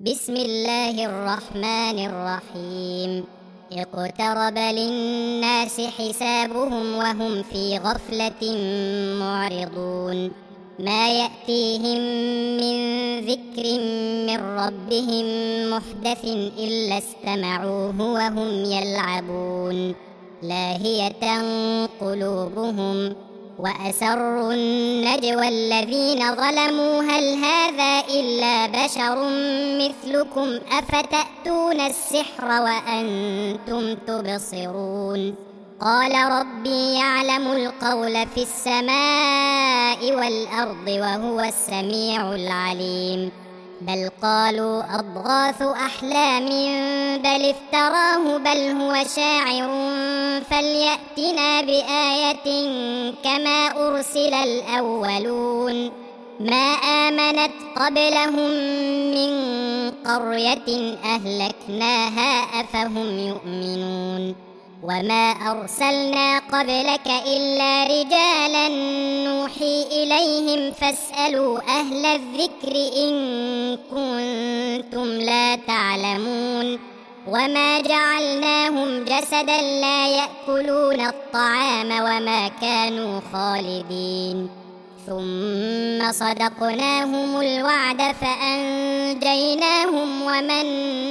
بسم الله الرحمن الرحيم. اقترب للناس حسابهم وهم في غفلة معرضون. ما يأتيهم من ذكر من ربهم محدث إلا استمعوه وهم يلعبون لاهية قلوبهم وأسروا النجوى الذين ظلموا هل هذا إلا بشر مثلكم أفتأتون السحر وأنتم تبصرون. قال ربي يعلم القول في السماء والأرض وهو السميع العليم. بل قالوا أضغاث أحلام بل افتراه بل هو شاعر فليأتنا بآية كما أرسل الأولون. ما آمنت قبلهم من قرية أهلكناها أفهم يؤمنون. وما أرسلنا قبلك إلا رجالا نوحي إليهم فاسألوا أهل الذكر إن كنتم لا تعلمون. وما جعلناهم جسدا لا يأكلون الطعام وما كانوا خالدين. ثم صدقناهم الوعد فأنجيناهم ومن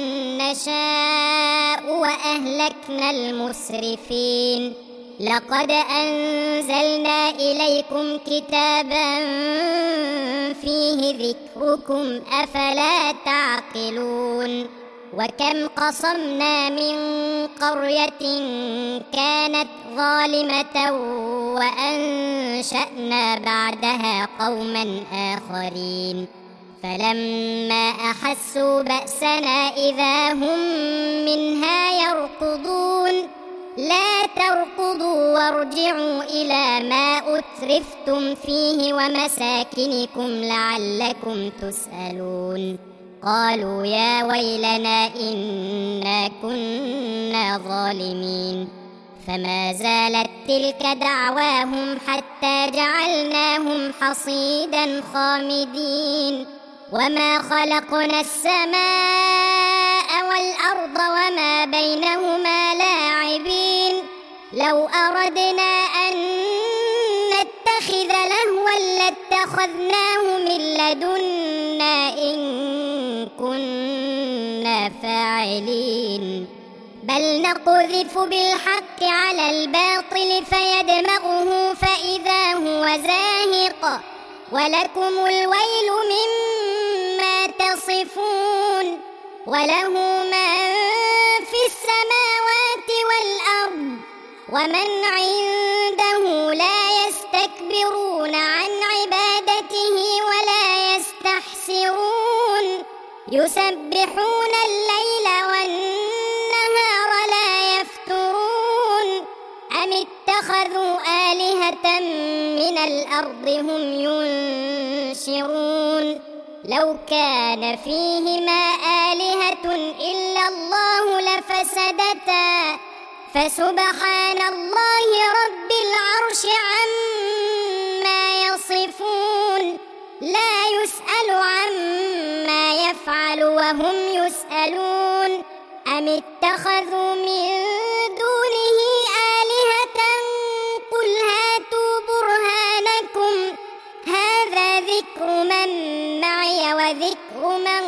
نشاء وأهلكنا المسرفين. لقد أنزلنا إليكم كتابا فيه ذكركم أفلا تعقلون. وكم قصمنا من قرية كانت ظالمة وأنشأنا بعدها قوما آخرين فلما أحسوا بأسنا إذا هم منها يركضون. لا تركضوا وارجعوا إلى ما أترفتم فيه ومساكنكم لعلكم تسألون. قالوا يا ويلنا إنا كنا ظالمين. فما زالت تلك دعواهم حتى جعلناهم حصيدا خامدين. وما خلقنا السماء والأرض وما بينهما لاعبين. لو أردنا أن نتخذ لهوا لاتخذناه من لدنا إن كنا فاعلين. بل نقذف بالحق على الباطل فيدمغه فإذا هو زاهق ولكم الويل مما تصفون. وله من في السماوات والأرض ومن عنده لا يستكبرون عن عبادته ولا يستحسرون. يسبحون الليل والنهار لا يفترون. أم اتخذوا آلهة من الأرض هم ينشرون. لو كان فيهما آلهة إلا الله لفسدتا فسبحان الله رب العرش عما يصفون. لا يسأل عما يفعل وهم يسألون. أم اتخذوا من دونه آلهة قل هاتوا برهانكم هذا ذكر من معي وذكر من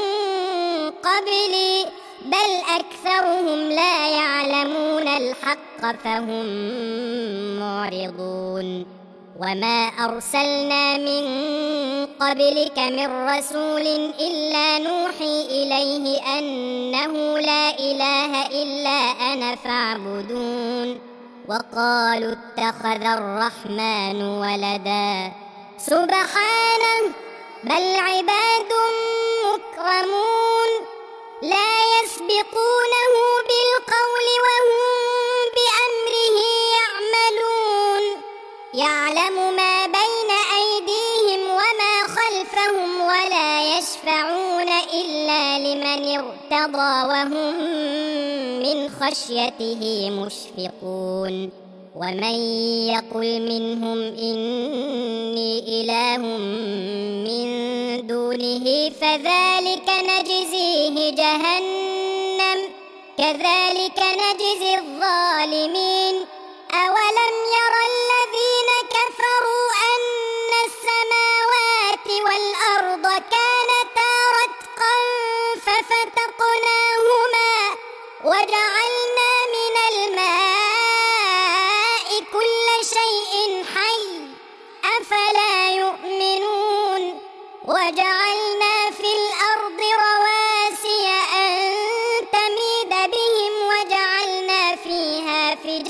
قبلي بل أكثرهم لا يعلمون الحق فهم معرضون. وما أرسلنا من قبلك من رسول إلا نوحي إليه أنه لا إله إلا أنا فاعبدون. وقالوا اتخذ الرحمن ولدا سبحانه بل عباد مكرمون لا يسبقونه بالقول وهم بأمره يعملون. يعلم ما بين أيديهم وما خلفهم ولا يشفعون إلا لمن ارتضى وهم من خشيته مشفقون. ومن يقل منهم إني إله من دونه فذلك نجزيه جهنم كذلك نجزي الظالمين أولم ير الذين كفروا أن السماوات والأرض كانتا رتقا ففتقناهما وجعلنا من الماء كل شيء حي أفلا يؤمنون وجعلنا في الأرض رواسي أن تميد بهم وجعلنا فيها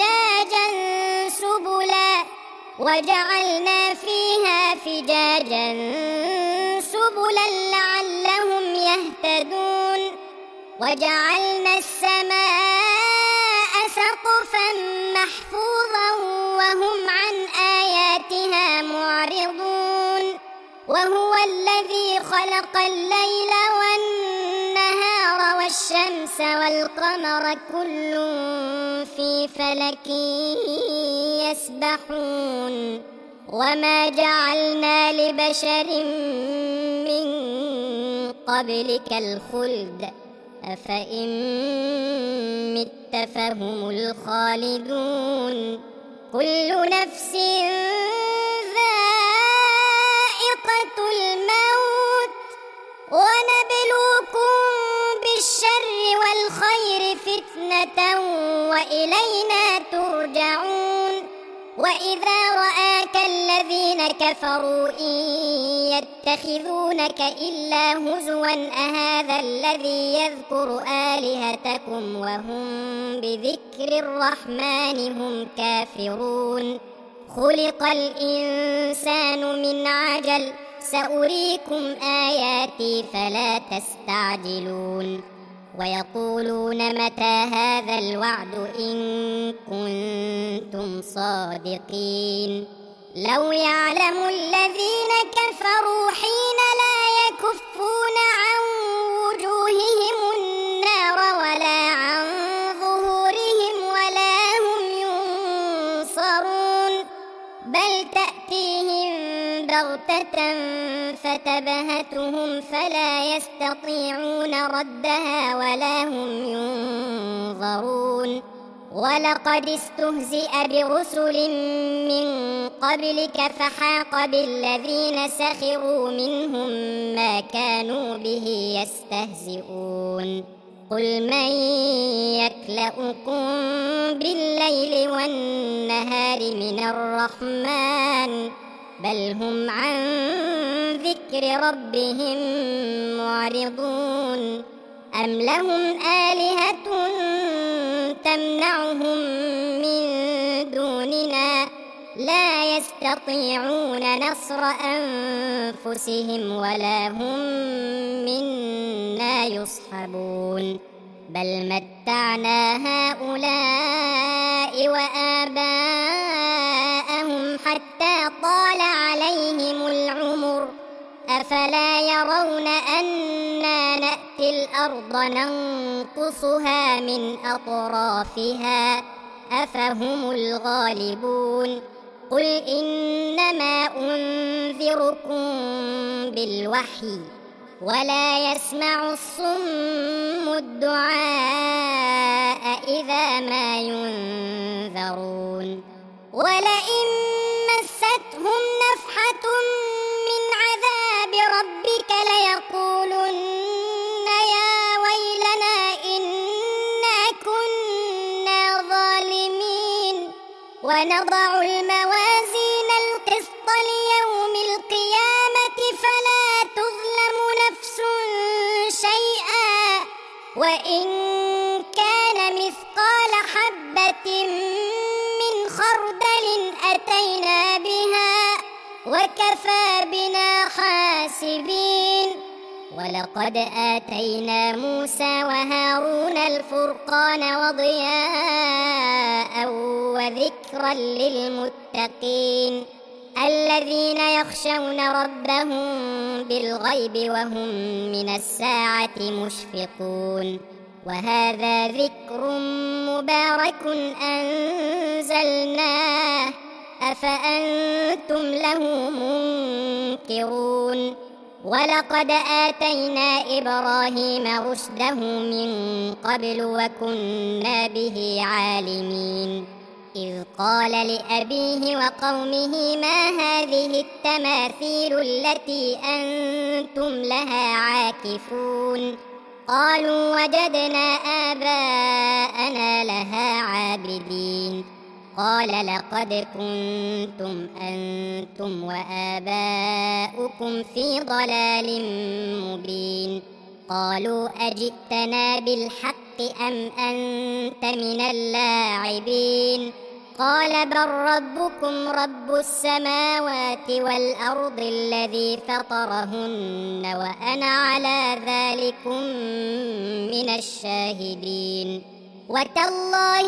فجاجا سبلا لعلهم يهتدون وجعلنا السماء سقفا محفوظا وهم عن آياتها معرضون وهو الذي خلق الليل والنهار والشمس والقمر كل في فلك يسبحون وما جعلنا لبشر من قبلك الخلد أفإن مت فهم الخالدون كل نفس ذائقة الموت ونبلوكم بالشر والخير فتنة وإلينا ترجعون وإذا رآك الذين كفروا إن يتخذونك إلا هزوا أهذا الذي يذكر آلهتكم وهم بذكر الرحمن هم كافرون خلق الإنسان من عجل سأريكم آياتي فلا تستعجلون ويقولون متى هذا الوعد إن كنتم صادقين لو يعلم الذين كفروا حين لا يكفون عن وجوههم النار ولا عن ظهورهم ولا هم ينصرون بل تأتيهم بغتة فتبهتهم فلا يستطيعون ردها ولا هم ينظرون ولقد استهزئ برسل من قبلك فحاق بالذين سخروا منهم ما كانوا به يستهزئون قل من يكلؤكم بالليل والنهار من الرحمن بل هم عن ذكر ربهم معرضون أم لهم آلهة تمنعهم من دوننا لا يستطيعون نصر أنفسهم ولا هم منا يصحبون بل متعنا هؤلاء وآباءهم حتى طال عليهم العمر أفلا يرون أنا نأتي الأرض ننقصها من أطرافها أفهم الغالبون قل إنما أنذركم بالوحي ولا يسمع الصم الدعاء إذا ما ينذرون ولئن مستهم نفحة من عذاب ربك ليقولن يا ويلنا إنا كنا ظالمين ونضع الموازين القسط ليوم القيامة فلا تظلم نفس شيئا وإن كان مثقال حبة من خردل أتينا بها وكفى بنا حاسبين ولقد آتينا موسى وهارون الفرقان وضياء وذكرا للمتقين الذين يخشون ربهم بالغيب وهم من الساعة مشفقون وهذا ذكر مبارك أنزلناه أفأنتم له منكرون ولقد آتينا إبراهيم رشده من قبل وكنا به عالمين إذ قال لأبيه وقومه ما هذه التماثيل التي أنتم لها عاكفون قالوا وجدنا آباءنا لها عابدين قال لقد كنتم أنتم وآباؤكم في ضلال مبين قالوا أجئتنا بالحق أم أنت من اللاعبين قال بل ربكم رب السماوات والأرض الذي فطرهن وأنا على ذلكم من الشاهدين وتالله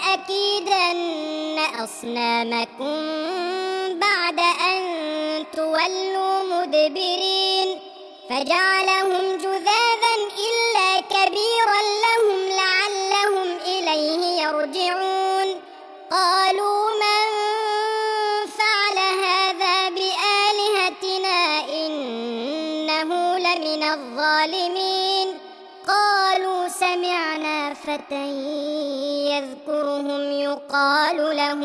لأكيدن أصنامكم بعد أن تولوا مدبرين فجعلهم جذاذا إلا كبيرا لهم لعلهم إليه يرجعون قالوا من فعل هذا بآلهتنا إنه لمن الظالمين قالوا سمعنا فتى يذكرهم يقال له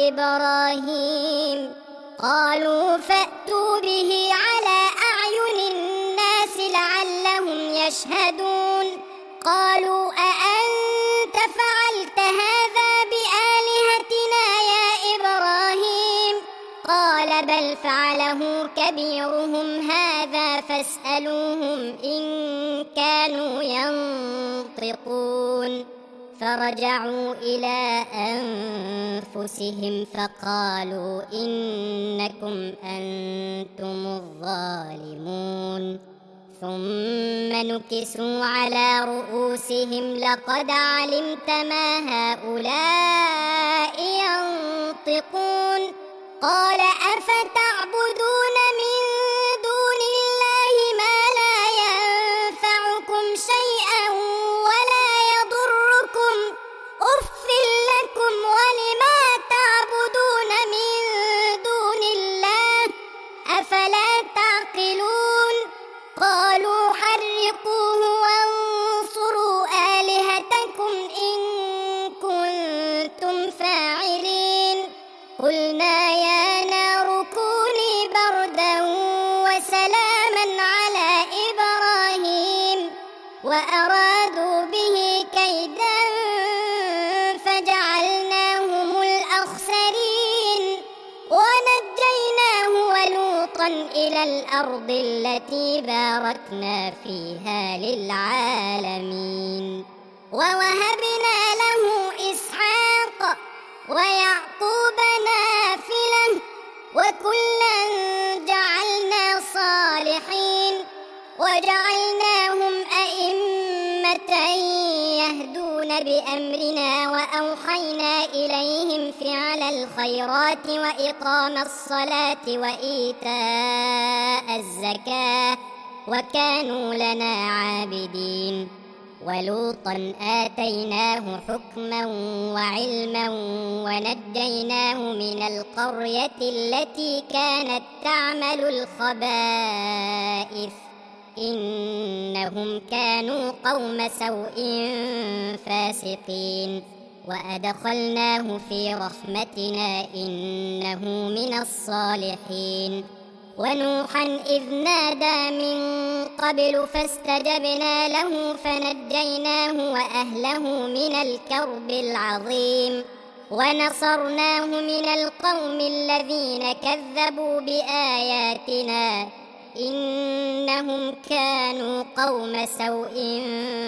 إبراهيم قالوا فأتوا به على أعين الناس لعلهم يشهدون قالوا أأنت فعلت هذا بآلهتنا يا إبراهيم قال بل فعله كبيرهم هذا فاسألوهم إن كانوا ينطقون فرجعوا إلى أنفسهم فقالوا إنكم أنتم الظالمون ثم نكسوا على رؤوسهم لقد علمت ما هؤلاء ينطقون قال أفتعبدون من دون الله ما لا ينفعكم شيئا ولا يضركم أف لكم ولما تعبدون من دون الله أفلا تعقلون قالوا حرقوه وانصروا آلهتكم إن كنتم فاعلين قلنا يا نار كوني بردا وسلاما على إبراهيم وأرادوا به كيدا فجعلناهم الأخسرين ونجيناه ولوطا إلى الأرض التي باركنا فيها للعالمين ووهبنا له إسحاق ويعقوب نافلة وكلا جعلنا صالحين وجعلناهم أئمة يهدون بأمرنا وأوحينا إليهم فعل الخيرات وإقام الصلاة وإيتاء الزكاة وكانوا لنا عابدين ولوطا آتيناه حكما وعلما ونجيناه من القرية التي كانت تعمل الخبائث إنهم كانوا قوم سوء فاسقين وأدخلناه في رحمتنا إنه من الصالحين ونوحا إذ نادى من قبل فاستجبنا له فنجيناه وأهله من الكرب العظيم ونصرناه من القوم الذين كذبوا بآياتنا إنهم كانوا قوم سوء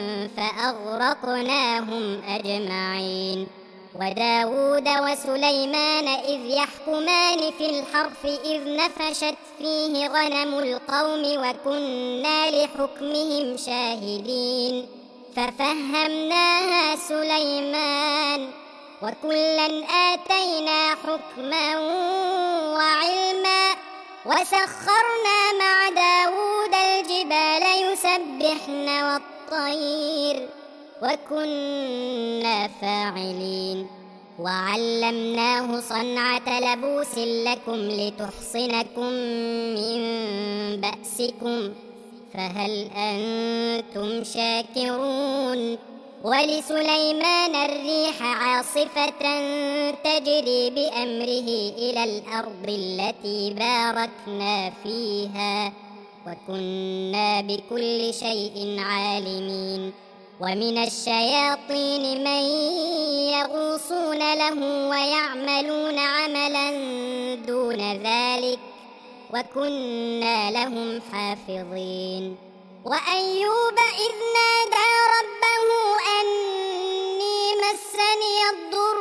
فأغرقناهم أجمعين وداود وسليمان إذ يحكمان في الحرث إذ نفشت فيه غنم القوم وكنا لحكمهم شاهدين ففهمناها سليمان وكلا آتينا حكما وعلما وسخرنا مع داود الجبال يسبحن والطير وكنا فاعلين وعلمناه صنعة لبوس لكم لتحصنكم من بأسكم فهل أنتم شاكرون ولسليمان الريح عاصفة تجري بأمره إلى الأرض التي باركنا فيها وكنا بكل شيء عالمين ومن الشياطين من يغوصون له ويعملون عملا دون ذلك وكنا لهم حافظين وأيوب إذ نادى ربه أني مسني الضر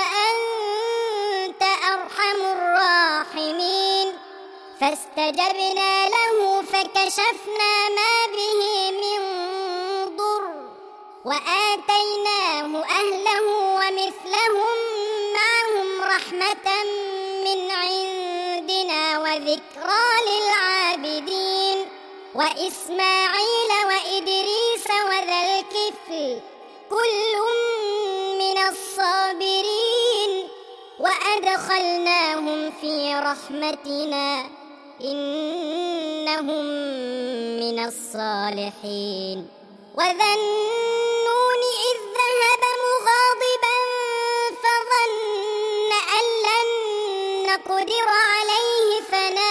وأنت أرحم الراحمين فاستجبنا له فكشفنا ما به من ضر وآتيناه أهله ومثلهم معهم رحمة من عندنا وذكرى للعابدين وإسماعيل وإدريس وذا الكفل كل من الصابرين وأدخلناهم في رحمتنا إنهم من الصالحين وذا النون إذ ذهب مغاضبا فظن أن لن نقدر عليه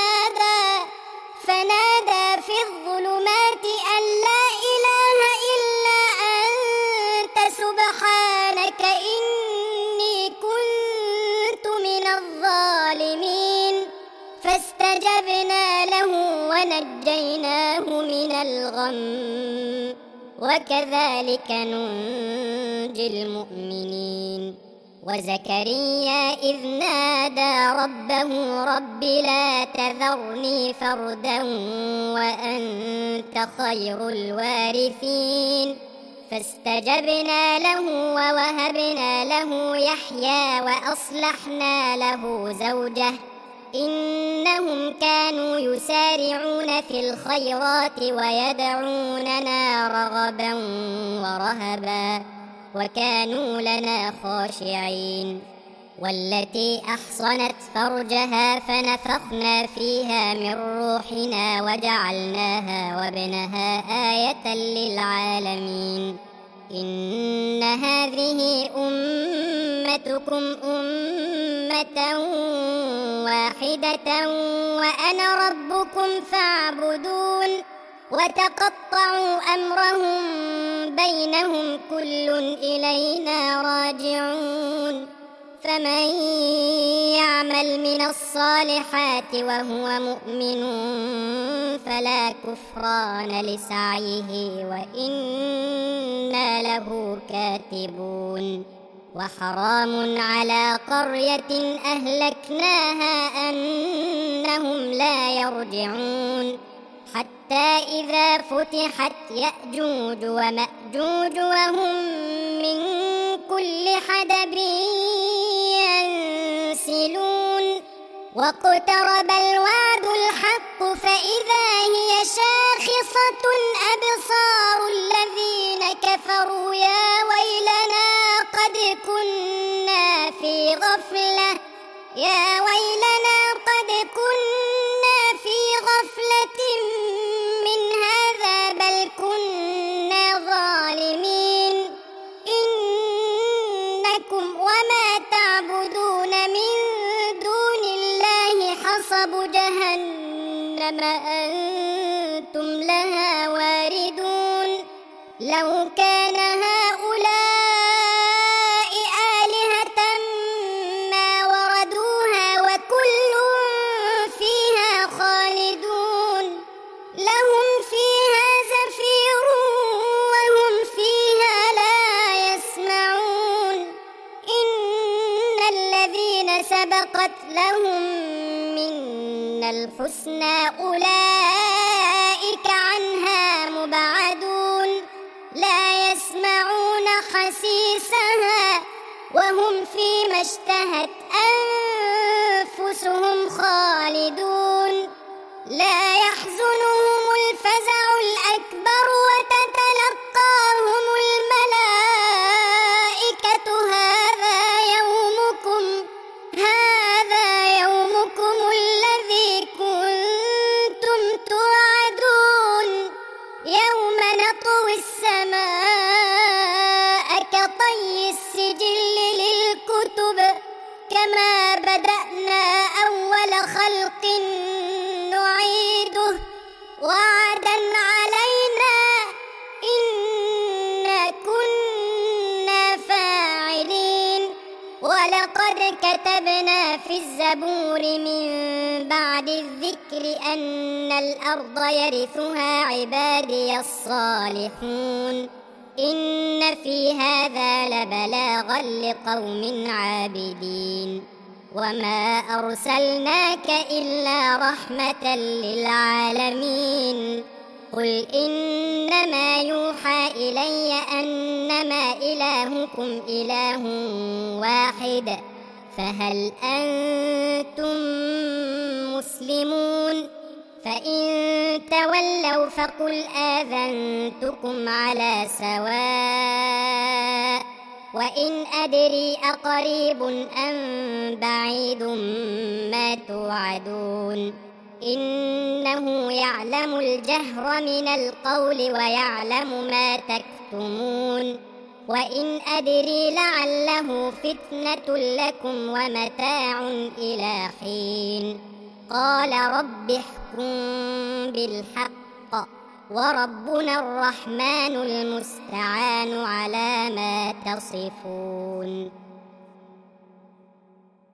فنادى في الظلمات أن لا إله إلا أنت سبحانك إني كنت من الظالمين فاستجبنا له ونجيناه من الغم وكذلك ننجي المؤمنين وزكريا إذ نادى ربه رب لا تذرني فردا وأنت خير الوارثين فاستجبنا له ووهبنا له يحيى وأصلحنا له زوجه إنهم كانوا يسارعون في الخيرات ويدعوننا رغبا ورهبا وكانوا لنا خاشعين والتي أحصنت فرجها فنفخنا فيها من روحنا وجعلناها وابنها آية للعالمين إن هذه أمتكم أمة واحدة وأنا ربكم فاعبدون وتقطعوا أمرهم بينهم كل إلينا راجعون فمن يعمل من الصالحات وهو مؤمن فلا كفران لسعيه وإنا له كاتبون وحرام على قرية أهلكناها أنهم لا يرجعون حتى إذا فتحت يأجوج ومأجوج وهم من كل حدب ينسلون واقترب الوعد الحق فإذا هي شاخصة أبصار الذين كفروا يا ويلنا قد كنا في غفلة من هذا بل كنا ظالمين إنكم وما تعبدون من دون الله حصب جهنم أنتم لها واردون لو كان هؤلاء آلهة ما وردوها وكل فيها خالدون لهم فيها زفير وهم فيها لا يسمعون إن الذين سبقت لهم منا الحسنى أولئك عنها مبعدون لا يسمعون حسيسها وهم فيما اشتهت أنفسهم خالدون لا يحزنهم الفزع الأكبر وتتلقاهم الملائكة هذا ولقد كتبنا في الزبور من بعد الذكر أن الأرض يرثها عبادي الصالحون إن في هذا لبلاغا لقوم عابدين وما أرسلناك إلا رحمة للعالمين قل إنما يوحى إلي أنما إلهكم إله واحد فهل أنتم مسلمون فإن تولوا فقل آذنتكم على سواء وإن أدري أقريب أم بعيد ما توعدون إنه يعلم الجهر من القول ويعلم ما تكتمون وإن أدري لعله فتنة لكم ومتاع إلى حين قال رب احكم بالحق وربنا الرحمن المستعان على ما تصفون.